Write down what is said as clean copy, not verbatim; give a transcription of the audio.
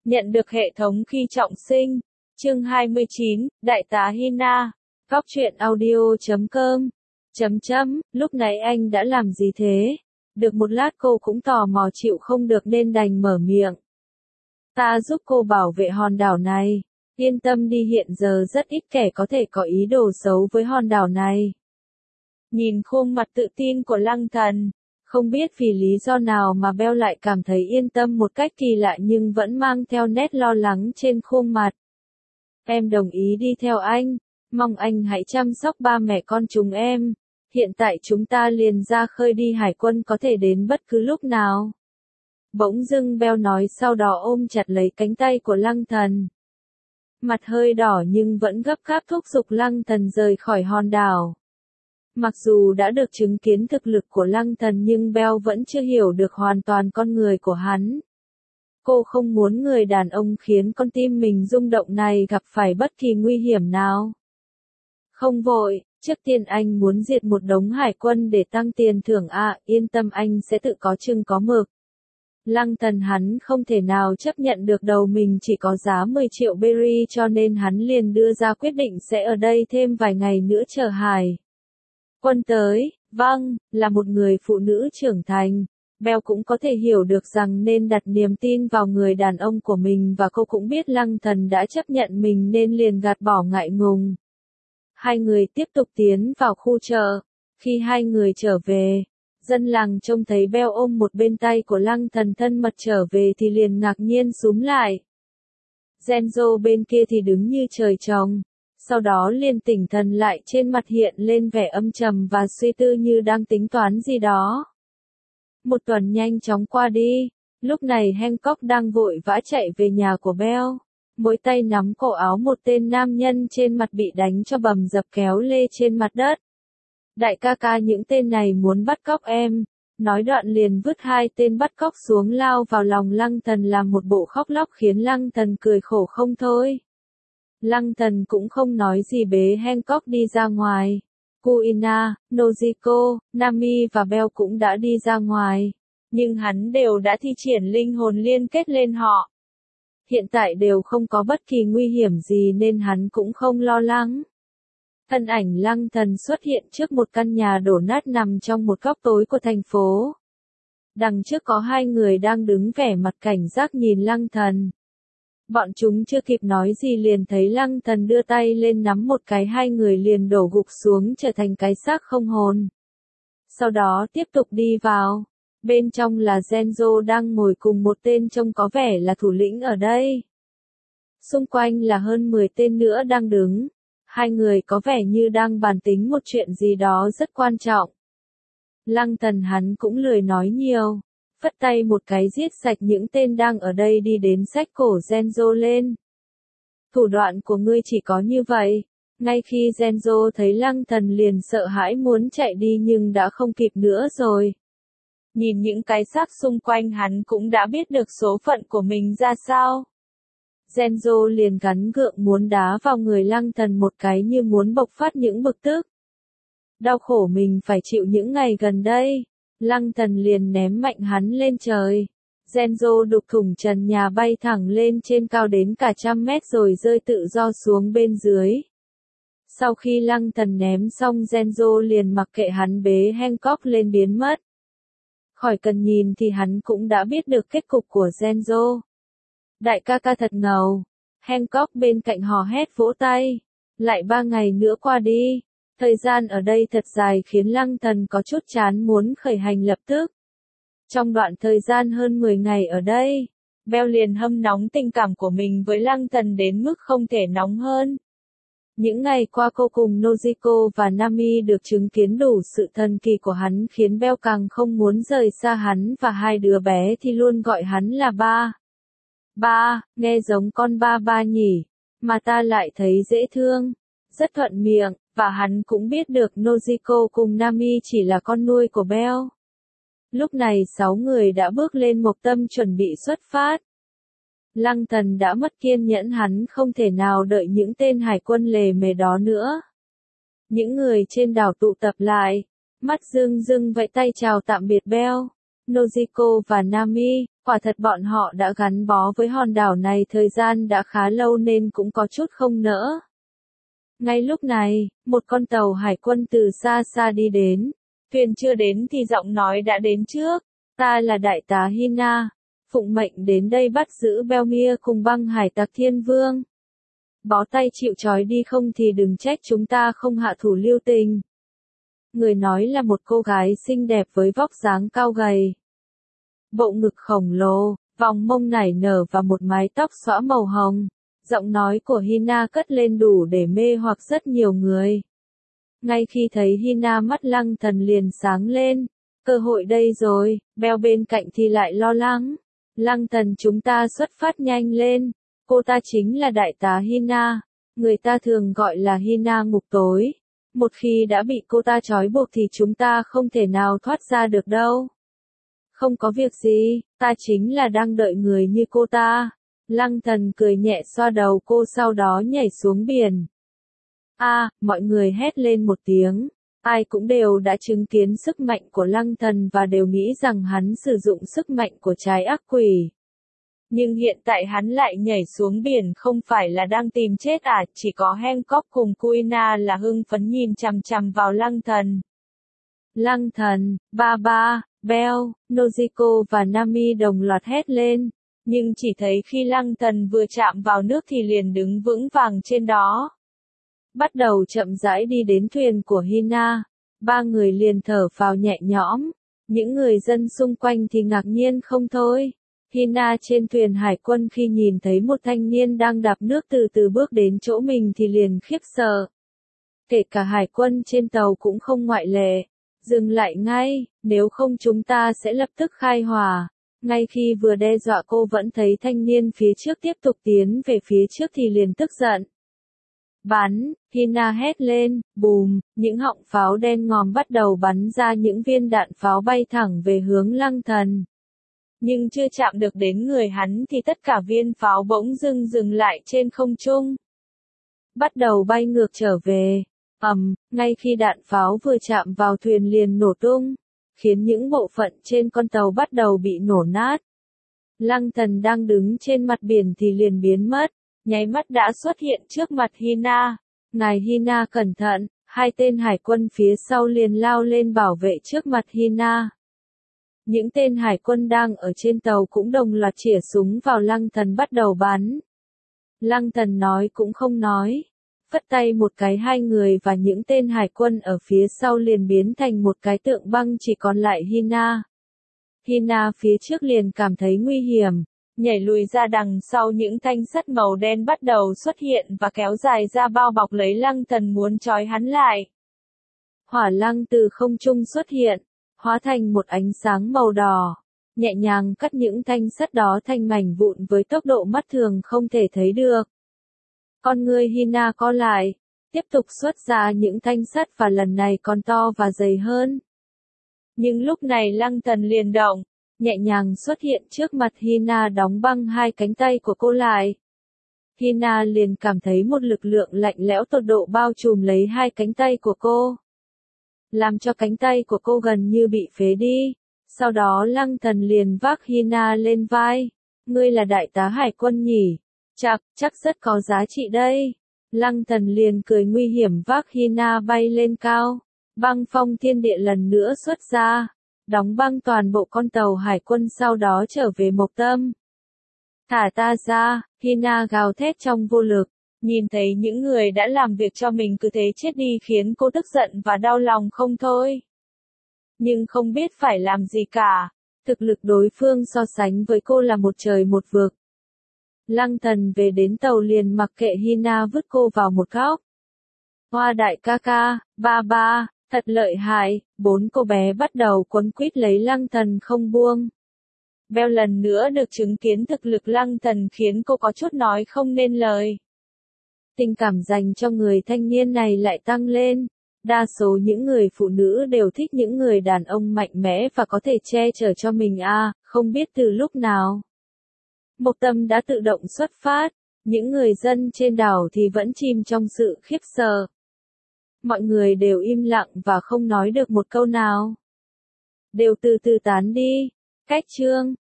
Nhận được hệ thống khi trọng sinh. Chương 29, Đại tá Hina. Góc truyện audio.com. Lúc nãy anh đã làm gì thế? Được một lát cô cũng tò mò chịu không được nên đành mở miệng. Ta giúp cô bảo vệ hòn đảo này. Yên tâm đi, hiện giờ rất ít kẻ có thể có ý đồ xấu với hòn đảo này. Nhìn khuôn mặt tự tin của Lăng Thần, không biết vì lý do nào mà Bell lại cảm thấy yên tâm một cách kỳ lạ nhưng vẫn mang theo nét lo lắng trên khuôn mặt. Em đồng ý đi theo anh, mong anh hãy chăm sóc ba mẹ con chúng em. Hiện tại chúng ta liền ra khơi đi, hải quân có thể đến bất cứ lúc nào. Bỗng dưng Bell nói, sau đó ôm chặt lấy cánh tay của Lăng Thần. Mặt hơi đỏ nhưng vẫn gấp gáp thúc giục Lăng Thần rời khỏi hòn đảo. Mặc dù đã được chứng kiến thực lực của Lăng Thần nhưng Bell vẫn chưa hiểu được hoàn toàn con người của hắn. Cô không muốn người đàn ông khiến con tim mình rung động này gặp phải bất kỳ nguy hiểm nào. Không vội, trước tiên anh muốn diệt một đống hải quân để tăng tiền thưởng yên tâm, anh sẽ tự có chừng có mực. Lăng Thần hắn không thể nào chấp nhận được đầu mình chỉ có giá 10 triệu berry, cho nên hắn liền đưa ra quyết định sẽ ở đây thêm vài ngày nữa chờ hải quân tới. Vâng, là một người phụ nữ trưởng thành, Bell cũng có thể hiểu được rằng nên đặt niềm tin vào người đàn ông của mình, và cô cũng biết Lăng Thần đã chấp nhận mình nên liền gạt bỏ ngại ngùng. Hai người tiếp tục tiến vào khu chợ. Khi hai người trở về, dân làng trông thấy Bell ôm một bên tay của Lăng Thần thân mật trở về thì liền ngạc nhiên xúm lại. Genzo bên kia thì đứng như trời trồng, sau đó liền tỉnh thần lại, trên mặt hiện lên vẻ âm trầm và suy tư như đang tính toán gì đó. Một tuần nhanh chóng qua đi, lúc này Hancock đang vội vã chạy về nhà của Bell, mỗi tay nắm cổ áo một tên nam nhân trên mặt bị đánh cho bầm dập kéo lê trên mặt đất. Đại ca ca, những tên này muốn bắt cóc em. Nói đoạn liền vứt hai tên bắt cóc xuống lao vào lòng Lăng Thần làm một bộ khóc lóc khiến Lăng Thần cười khổ không thôi. Lăng Thần cũng không nói gì, bế Hancock đi ra ngoài. Kuina, Nojiko, Nami và Bell cũng đã đi ra ngoài, nhưng hắn đều đã thi triển linh hồn liên kết lên họ. Hiện tại đều không có bất kỳ nguy hiểm gì nên hắn cũng không lo lắng. Thân ảnh Lăng Thần xuất hiện trước một căn nhà đổ nát nằm trong một góc tối của thành phố. Đằng trước có hai người đang đứng vẻ mặt cảnh giác nhìn Lăng Thần. Bọn chúng chưa kịp nói gì liền thấy Lăng Thần đưa tay lên nắm một cái, hai người liền đổ gục xuống trở thành cái xác không hồn. Sau đó tiếp tục đi vào. Bên trong là Genzo đang ngồi cùng một tên trông có vẻ là thủ lĩnh ở đây. Xung quanh là hơn 10 tên nữa đang đứng. Hai người có vẻ như đang bàn tính một chuyện gì đó rất quan trọng. Lăng Thần hắn cũng lười nói nhiều, phất tay một cái giết sạch những tên đang ở đây, đi đến xách cổ Genzo lên. Thủ đoạn của ngươi chỉ có như vậy. Ngay khi Genzo thấy Lăng Thần liền sợ hãi muốn chạy đi nhưng đã không kịp nữa rồi. Nhìn những cái xác xung quanh hắn cũng đã biết được số phận của mình ra sao. Genzo liền gắn gượng muốn đá vào người Lăng Thần một cái như muốn bộc phát những bực tức. Đau khổ mình phải chịu những ngày gần đây. Lăng Thần liền ném mạnh hắn lên trời. Genzo đục thủng trần nhà bay thẳng lên trên cao đến cả 100 mét rồi rơi tự do xuống bên dưới. Sau khi Lăng Thần ném xong, Genzo liền mặc kệ hắn, bế Hancock lên biến mất. Khỏi cần nhìn thì hắn cũng đã biết được kết cục của Genzo. Đại ca ca thật ngầu. Hancock bên cạnh hò hét vỗ tay. Lại 3 ngày nữa qua đi. Thời gian ở đây thật dài khiến Lăng Thần có chút chán muốn khởi hành lập tức. Trong đoạn thời gian hơn 10 ngày ở đây, Bell liền hâm nóng tình cảm của mình với Lăng Thần đến mức không thể nóng hơn. Những ngày qua cô cùng Nojiko và Nami được chứng kiến đủ sự thần kỳ của hắn khiến Bell càng không muốn rời xa hắn, và hai đứa bé thì luôn gọi hắn là ba. Ba, nghe giống con ba ba nhỉ, mà ta lại thấy dễ thương, rất thuận miệng, và hắn cũng biết được Nojiko cùng Nami chỉ là con nuôi của Bell. Lúc này 6 người đã bước lên Mộc Tâm chuẩn bị xuất phát. Lăng Thần đã mất kiên nhẫn, hắn không thể nào đợi những tên hải quân lề mề đó nữa. Những người trên đảo tụ tập lại, mắt rưng rưng vẫy tay chào tạm biệt Bell, Nojiko và Nami. Quả thật bọn họ đã gắn bó với hòn đảo này thời gian đã khá lâu nên cũng có chút không nỡ. Ngay lúc này, một con tàu hải quân từ xa xa đi đến. Thuyền chưa đến thì giọng nói đã đến trước. Ta là đại tá Hina, phụng mệnh đến đây bắt giữ Belmir cùng băng hải tặc Thiên Vương. Bó tay chịu trói đi không thì đừng trách chúng ta không hạ thủ lưu tình. Người nói là một cô gái xinh đẹp với vóc dáng cao gầy. Bộ ngực khổng lồ, vòng mông nảy nở và một mái tóc xõa màu hồng. Giọng nói của Hina cất lên đủ để mê hoặc rất nhiều người. Ngay khi thấy Hina mắt Lăng Thần liền sáng lên. Cơ hội đây rồi, Bell bên cạnh thì lại lo lắng. Lăng Thần chúng ta xuất phát nhanh lên. Cô ta chính là đại tá Hina. Người ta thường gọi là Hina ngục tối. Một khi đã bị cô ta trói buộc thì chúng ta không thể nào thoát ra được đâu. Không có việc gì, ta chính là đang đợi người như cô ta. Lăng Thần cười nhẹ xoa đầu cô sau đó nhảy xuống biển. Mọi người hét lên một tiếng. Ai cũng đều đã chứng kiến sức mạnh của Lăng Thần và đều nghĩ rằng hắn sử dụng sức mạnh của trái ác quỷ. Nhưng hiện tại hắn lại nhảy xuống biển không phải là đang tìm chết chỉ có Hancock cùng Kuina là hưng phấn nhìn chằm chằm vào Lăng Thần. Lăng Thần, Baba, Bell, Nojiko và Nami đồng loạt hét lên. Nhưng chỉ thấy khi Lăng Thần vừa chạm vào nước thì liền đứng vững vàng trên đó. Bắt đầu chậm rãi đi đến thuyền của Hina. Ba người liền thở phào nhẹ nhõm. Những người dân xung quanh thì ngạc nhiên không thôi. Hina trên thuyền hải quân khi nhìn thấy một thanh niên đang đạp nước từ từ bước đến chỗ mình thì liền khiếp sợ. Kể cả hải quân trên tàu cũng không ngoại lệ. Dừng lại ngay, nếu không chúng ta sẽ lập tức khai hỏa. Ngay khi vừa đe dọa cô vẫn thấy thanh niên phía trước tiếp tục tiến về phía trước thì liền tức giận. Bắn, Hina hét lên, bùm, những họng pháo đen ngòm bắt đầu bắn ra những viên đạn pháo bay thẳng về hướng Lăng Thần. Nhưng chưa chạm được đến người hắn thì tất cả viên pháo bỗng dưng dừng lại trên không trung. Bắt đầu bay ngược trở về. Ngay khi đạn pháo vừa chạm vào thuyền liền nổ tung, khiến những bộ phận trên con tàu bắt đầu bị nổ nát. Lăng Thần đang đứng trên mặt biển thì liền biến mất, nháy mắt đã xuất hiện trước mặt Hina. Ngài Hina cẩn thận, hai tên hải quân phía sau liền lao lên bảo vệ trước mặt Hina. Những tên hải quân đang ở trên tàu cũng đồng loạt chĩa súng vào Lăng Thần bắt đầu bắn. Lăng Thần nói cũng không nói. Phất tay một cái hai người và những tên hải quân ở phía sau liền biến thành một cái tượng băng chỉ còn lại Hina. Hina phía trước liền cảm thấy nguy hiểm, nhảy lùi ra đằng sau những thanh sắt màu đen bắt đầu xuất hiện và kéo dài ra bao bọc lấy Lăng Thần muốn trói hắn lại. Hỏa lăng từ không trung xuất hiện, hóa thành một ánh sáng màu đỏ, nhẹ nhàng cắt những thanh sắt đó thành mảnh vụn với tốc độ mắt thường không thể thấy được. Con người Hina co lại, tiếp tục xuất ra những thanh sắt và lần này còn to và dày hơn. Nhưng lúc này Lăng Thần liền động, nhẹ nhàng xuất hiện trước mặt Hina đóng băng hai cánh tay của cô lại. Hina liền cảm thấy một lực lượng lạnh lẽo tột độ bao trùm lấy hai cánh tay của cô, làm cho cánh tay của cô gần như bị phế đi. Sau đó Lăng Thần liền vác Hina lên vai. Ngươi là đại tá hải quân nhỉ? Chắc rất có giá trị đây. Lăng Thần liền cười nguy hiểm vác Hina bay lên cao. Băng phong thiên địa lần nữa xuất ra, đóng băng toàn bộ con tàu hải quân sau đó trở về Mộc Tâm. Thả ta ra, Hina gào thét trong vô lực. Nhìn thấy những người đã làm việc cho mình cứ thế chết đi khiến cô tức giận và đau lòng không thôi. Nhưng không biết phải làm gì cả. Thực lực đối phương so sánh với cô là một trời một vực. Lăng Thần về đến tàu liền mặc kệ Hina vứt cô vào một góc. Hoa đại ca ca, ba, thật lợi hại, bốn cô bé bắt đầu quấn quýt lấy Lăng Thần không buông. Bell lần nữa được chứng kiến thực lực Lăng Thần khiến cô có chút nói không nên lời. Tình cảm dành cho người thanh niên này lại tăng lên. Đa số những người phụ nữ đều thích những người đàn ông mạnh mẽ và có thể che chở cho mình không biết từ lúc nào. Mộc Tâm đã tự động xuất phát, những người dân trên đảo thì vẫn chìm trong sự khiếp sợ. Mọi người đều im lặng và không nói được một câu nào. Đều từ từ tán đi. Cách chương